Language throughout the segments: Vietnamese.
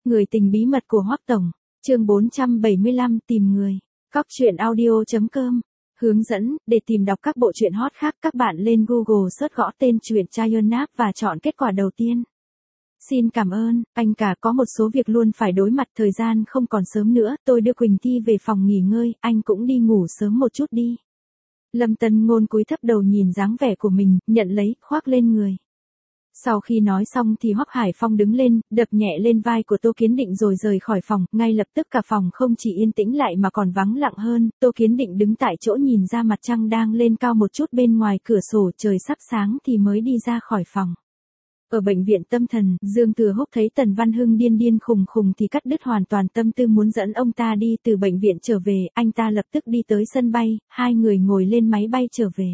Người tình bí mật của Hoắc Tổng, chương 475 tìm người. Cóc truyện audio.com. Hướng dẫn, để tìm đọc các bộ truyện hot khác các bạn lên Google search gõ tên truyện Chayonap và chọn kết quả đầu tiên. Xin cảm ơn, anh cả có một số việc luôn phải đối mặt, thời gian không còn sớm nữa, tôi đưa Quỳnh Thi về phòng nghỉ ngơi, anh cũng đi ngủ sớm một chút đi. Lâm Tân Ngôn cúi thấp đầu nhìn dáng vẻ của mình, nhận lấy, khoác lên người. Sau khi nói xong thì Hoắc Hải Phong đứng lên, đập nhẹ lên vai của Tô Kiến Định rồi rời khỏi phòng, ngay lập tức cả phòng không chỉ yên tĩnh lại mà còn vắng lặng hơn, Tô Kiến Định đứng tại chỗ nhìn ra mặt trăng đang lên cao một chút bên ngoài cửa sổ, trời sắp sáng thì mới đi ra khỏi phòng. Ở bệnh viện tâm thần, Dương Thừa Húc thấy Tần Văn Hưng điên điên khùng khùng thì cắt đứt hoàn toàn tâm tư muốn dẫn ông ta đi từ bệnh viện trở về, anh ta lập tức đi tới sân bay, hai người ngồi lên máy bay trở về.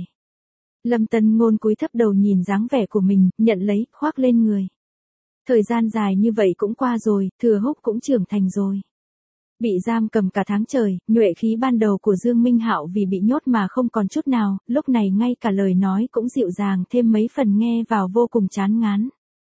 Lâm Tân Ngôn cúi thấp đầu nhìn dáng vẻ của mình, nhận lấy, khoác lên người. Thời gian dài như vậy cũng qua rồi, Thừa Húc cũng trưởng thành rồi. Bị giam cầm cả tháng trời, nhuệ khí ban đầu của Dương Minh Hạo vì bị nhốt mà không còn chút nào, lúc này ngay cả lời nói cũng dịu dàng thêm mấy phần, nghe vào vô cùng chán ngán.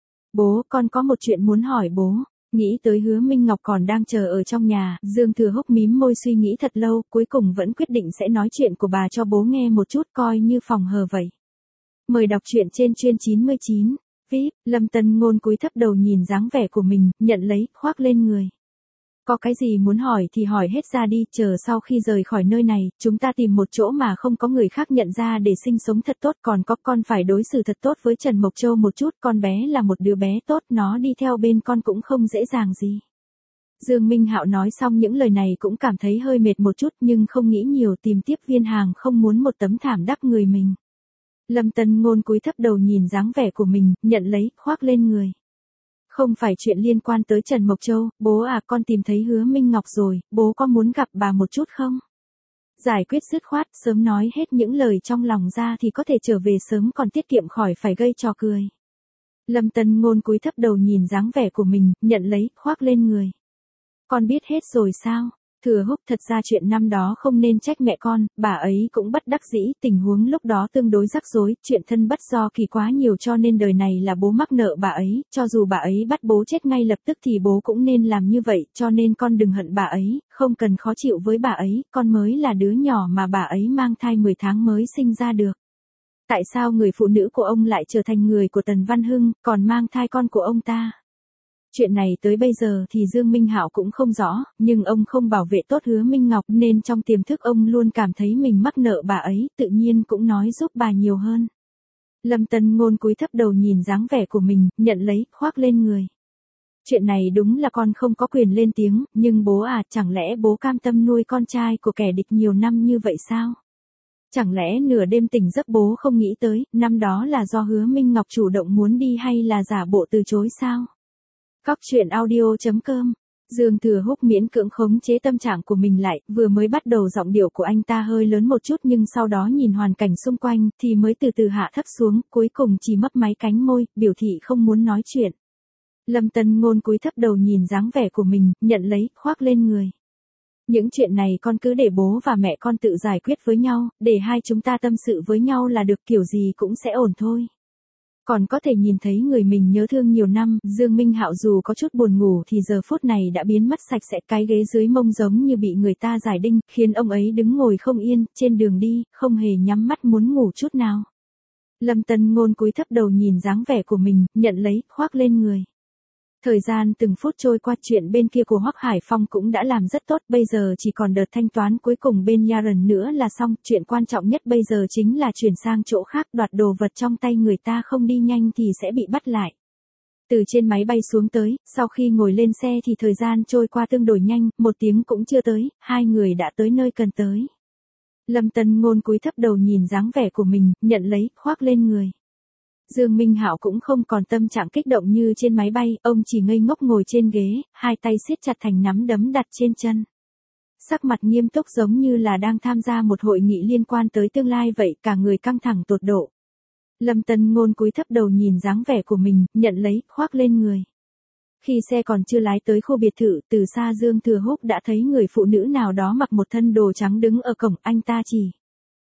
Bố, con có một chuyện muốn hỏi bố. Nghĩ tới Hứa Minh Ngọc còn đang chờ ở trong nhà, Dương Thừa Húc mím môi suy nghĩ thật lâu, cuối cùng vẫn quyết định sẽ nói chuyện của bà cho bố nghe một chút, coi như phòng hờ vậy. Mời đọc truyện trên chuyên 99. VIP, Lâm Tân Ngôn cúi thấp đầu nhìn dáng vẻ của mình, nhận lấy, khoác lên người. Có cái gì muốn hỏi thì hỏi hết ra đi, chờ sau khi rời khỏi nơi này, chúng ta tìm một chỗ mà không có người khác nhận ra để sinh sống thật tốt, còn có con phải đối xử thật tốt với Trần Mộc Châu một chút, con bé là một đứa bé tốt, nó đi theo bên con cũng không dễ dàng gì. Dương Minh Hạo nói xong những lời này cũng cảm thấy hơi mệt một chút nhưng không nghĩ nhiều, tìm tiếp viên hàng không muốn một tấm thảm đắp người mình. Lâm Tân Ngôn cúi thấp đầu nhìn dáng vẻ của mình, nhận lấy, khoác lên người. Không phải chuyện liên quan tới Trần Mộc Châu, bố à, con tìm thấy Hứa Minh Ngọc rồi, bố có muốn gặp bà một chút không? Giải quyết dứt khoát, sớm nói hết những lời trong lòng ra thì có thể trở về sớm còn tiết kiệm khỏi phải gây trò cười. Lâm Tân Ngôn cúi thấp đầu nhìn dáng vẻ của mình, nhận lấy, khoác lên người. Con biết hết rồi sao? Thừa Húc, thật ra chuyện năm đó không nên trách mẹ con, bà ấy cũng bất đắc dĩ, tình huống lúc đó tương đối rắc rối, chuyện thân bất do kỳ quá nhiều cho nên đời này là bố mắc nợ bà ấy, cho dù bà ấy bắt bố chết ngay lập tức thì bố cũng nên làm như vậy, cho nên con đừng hận bà ấy, không cần khó chịu với bà ấy, con mới là đứa nhỏ mà bà ấy mang thai 10 tháng mới sinh ra được. Tại sao người phụ nữ của ông lại trở thành người của Tần Văn Hưng, còn mang thai con của ông ta? Chuyện này tới bây giờ thì Dương Minh Hạo cũng không rõ, nhưng ông không bảo vệ tốt Hứa Minh Ngọc nên trong tiềm thức ông luôn cảm thấy mình mắc nợ bà ấy, tự nhiên cũng nói giúp bà nhiều hơn. Lâm Tân Ngôn cúi thấp đầu nhìn dáng vẻ của mình, nhận lấy, khoác lên người. Chuyện này đúng là con không có quyền lên tiếng, nhưng bố à, chẳng lẽ bố cam tâm nuôi con trai của kẻ địch nhiều năm như vậy sao? Chẳng lẽ nửa đêm tỉnh giấc bố không nghĩ tới, năm đó là do Hứa Minh Ngọc chủ động muốn đi hay là giả bộ từ chối sao? Cóc truyện audio.com. Dương Thừa Húc miễn cưỡng khống chế tâm trạng của mình lại, vừa mới bắt đầu giọng điệu của anh ta hơi lớn một chút nhưng sau đó nhìn hoàn cảnh xung quanh thì mới từ từ hạ thấp xuống, cuối cùng chỉ mấp máy cánh môi, biểu thị không muốn nói chuyện. Lâm Tân Ngôn cúi thấp đầu nhìn dáng vẻ của mình, nhận lấy, khoác lên người. Những chuyện này con cứ để bố và mẹ con tự giải quyết với nhau, để hai chúng ta tâm sự với nhau là được, kiểu gì cũng sẽ ổn thôi. Còn có thể nhìn thấy người mình nhớ thương nhiều năm, Dương Minh Hạo dù có chút buồn ngủ thì giờ phút này đã biến mất sạch sẽ, cái ghế dưới mông giống như bị người ta giải đinh, khiến ông ấy đứng ngồi không yên, trên đường đi, không hề nhắm mắt muốn ngủ chút nào. Lâm Tân Ngôn cúi thấp đầu nhìn dáng vẻ của mình, nhận lấy, khoác lên người. Thời gian từng phút trôi qua, chuyện bên kia của Hoắc Hải Phong cũng đã làm rất tốt, bây giờ chỉ còn đợt thanh toán cuối cùng bên Yaron nữa là xong, chuyện quan trọng nhất bây giờ chính là chuyển sang chỗ khác, đoạt đồ vật trong tay người ta không đi nhanh thì sẽ bị bắt lại. Từ trên máy bay xuống tới, sau khi ngồi lên xe thì thời gian trôi qua tương đối nhanh, 1 tiếng cũng chưa tới, hai người đã tới nơi cần tới. Lâm Tân Ngôn cúi thấp đầu nhìn dáng vẻ của mình, nhận lấy, khoác lên người. Dương Minh Hạo cũng không còn tâm trạng kích động như trên máy bay, ông chỉ ngây ngốc ngồi trên ghế, hai tay siết chặt thành nắm đấm đặt trên chân. Sắc mặt nghiêm túc giống như là đang tham gia một hội nghị liên quan tới tương lai vậy, cả người căng thẳng tột độ. Lâm Tân Ngôn cúi thấp đầu nhìn dáng vẻ của mình, nhận lấy, khoác lên người. Khi xe còn chưa lái tới khu biệt thự, từ xa Dương Thừa Húc đã thấy người phụ nữ nào đó mặc một thân đồ trắng đứng ở cổng, anh ta chỉ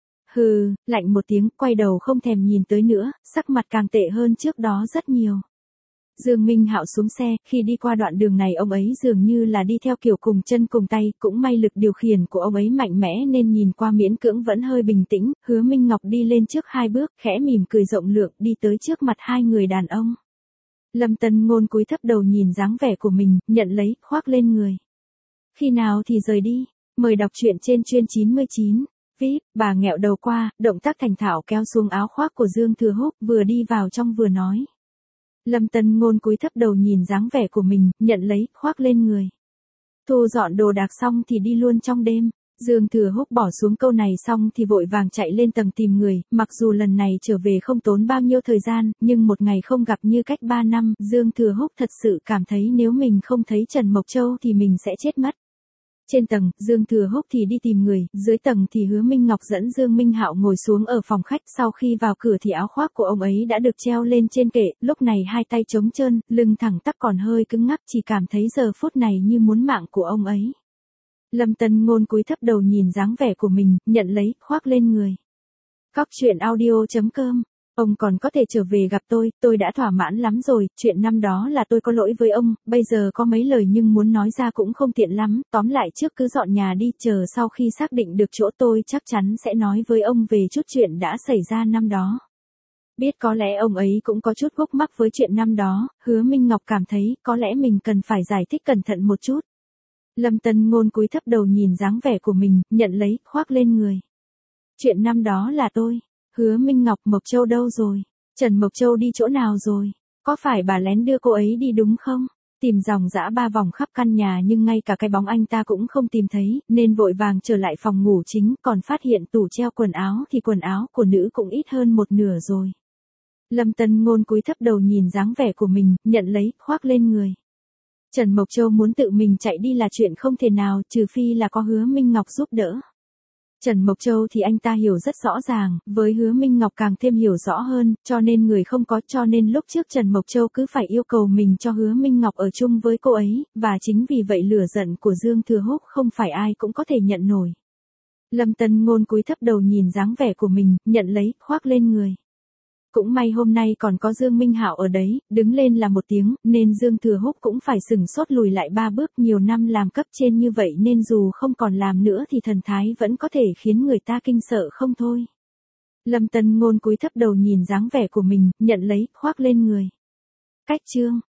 hừ, lạnh một tiếng, quay đầu không thèm nhìn tới nữa, sắc mặt càng tệ hơn trước đó rất nhiều. Dương Minh Hạo xuống xe, khi đi qua đoạn đường này ông ấy dường như là đi theo kiểu cùng chân cùng tay, cũng may lực điều khiển của ông ấy mạnh mẽ nên nhìn qua miễn cưỡng vẫn hơi bình tĩnh, Hứa Minh Ngọc đi lên trước 2 bước, khẽ mỉm cười rộng lượng đi tới trước mặt 2 người đàn ông. Lâm Tân Ngôn cúi thấp đầu nhìn dáng vẻ của mình, nhận lấy, khoác lên người. Khi nào thì rời đi, mời đọc truyện trên chuyên 99. VIP, bà nghẹo đầu qua, động tác thành thạo kéo xuống áo khoác của Dương Thừa Húc, vừa đi vào trong vừa nói. Lâm Tân Ngôn cúi thấp đầu nhìn dáng vẻ của mình, nhận lấy, khoác lên người. Thu dọn đồ đạc xong thì đi luôn trong đêm. Dương Thừa Húc bỏ xuống câu này xong thì vội vàng chạy lên tầng tìm người, mặc dù lần này trở về không tốn bao nhiêu thời gian, nhưng một ngày không gặp như cách 3 năm, Dương Thừa Húc thật sự cảm thấy nếu mình không thấy Trần Mộc Châu thì mình sẽ chết mất. Trên tầng, Dương Thừa Húc thì đi tìm người, dưới tầng thì Hứa Minh Ngọc dẫn Dương Minh Hạo ngồi xuống ở phòng khách, sau khi vào cửa thì áo khoác của ông ấy đã được treo lên trên kệ, lúc này hai tay trống trơn, lưng thẳng tắp còn hơi cứng ngắc, chỉ cảm thấy giờ phút này như muốn mạng của ông ấy. Lâm Tân Ngôn cúi thấp đầu nhìn dáng vẻ của mình, nhận lấy, khoác lên người. Cóc truyện audio.com. Ông còn có thể trở về gặp tôi đã thỏa mãn lắm rồi, chuyện năm đó là tôi có lỗi với ông, bây giờ có mấy lời nhưng muốn nói ra cũng không tiện lắm, tóm lại trước cứ dọn nhà đi, chờ sau khi xác định được chỗ tôi chắc chắn sẽ nói với ông về chút chuyện đã xảy ra năm đó. Biết có lẽ ông ấy cũng có chút gốc mắc với chuyện năm đó, Hứa Minh Ngọc cảm thấy có lẽ mình cần phải giải thích cẩn thận một chút. Lâm Tân Ngôn cúi thấp đầu nhìn dáng vẻ của mình, nhận lấy, khoác lên người. Chuyện năm đó là tôi. Hứa Minh Ngọc, Mộc Châu đâu rồi? Trần Mộc Châu đi chỗ nào rồi? Có phải bà lén đưa cô ấy đi đúng không? Tìm dòng dã 3 vòng khắp căn nhà nhưng ngay cả cái bóng anh ta cũng không tìm thấy, nên vội vàng trở lại phòng ngủ chính, còn phát hiện tủ treo quần áo thì quần áo của nữ cũng ít hơn một nửa rồi. Lâm Tân Ngôn cúi thấp đầu nhìn dáng vẻ của mình, nhận lấy, khoác lên người. Trần Mộc Châu muốn tự mình chạy đi là chuyện không thể nào, trừ phi là có Hứa Minh Ngọc giúp đỡ. Trần Mộc Châu thì anh ta hiểu rất rõ ràng, với Hứa Minh Ngọc càng thêm hiểu rõ hơn, cho nên người không có, cho nên lúc trước Trần Mộc Châu cứ phải yêu cầu mình cho Hứa Minh Ngọc ở chung với cô ấy, và chính vì vậy lửa giận của Dương Thừa Húc không phải ai cũng có thể nhận nổi. Lâm Tân Ngôn cúi thấp đầu nhìn dáng vẻ của mình, nhận lấy, khoác lên người. Cũng may hôm nay còn có Dương Minh Hạo ở đấy, đứng lên là một tiếng, nên Dương Thừa Húc cũng phải sừng sốt lùi lại 3 bước, nhiều năm làm cấp trên như vậy nên dù không còn làm nữa thì thần thái vẫn có thể khiến người ta kinh sợ không thôi. Lâm Tân Ngôn cúi thấp đầu nhìn dáng vẻ của mình, nhận lấy, khoác lên người. Cách chương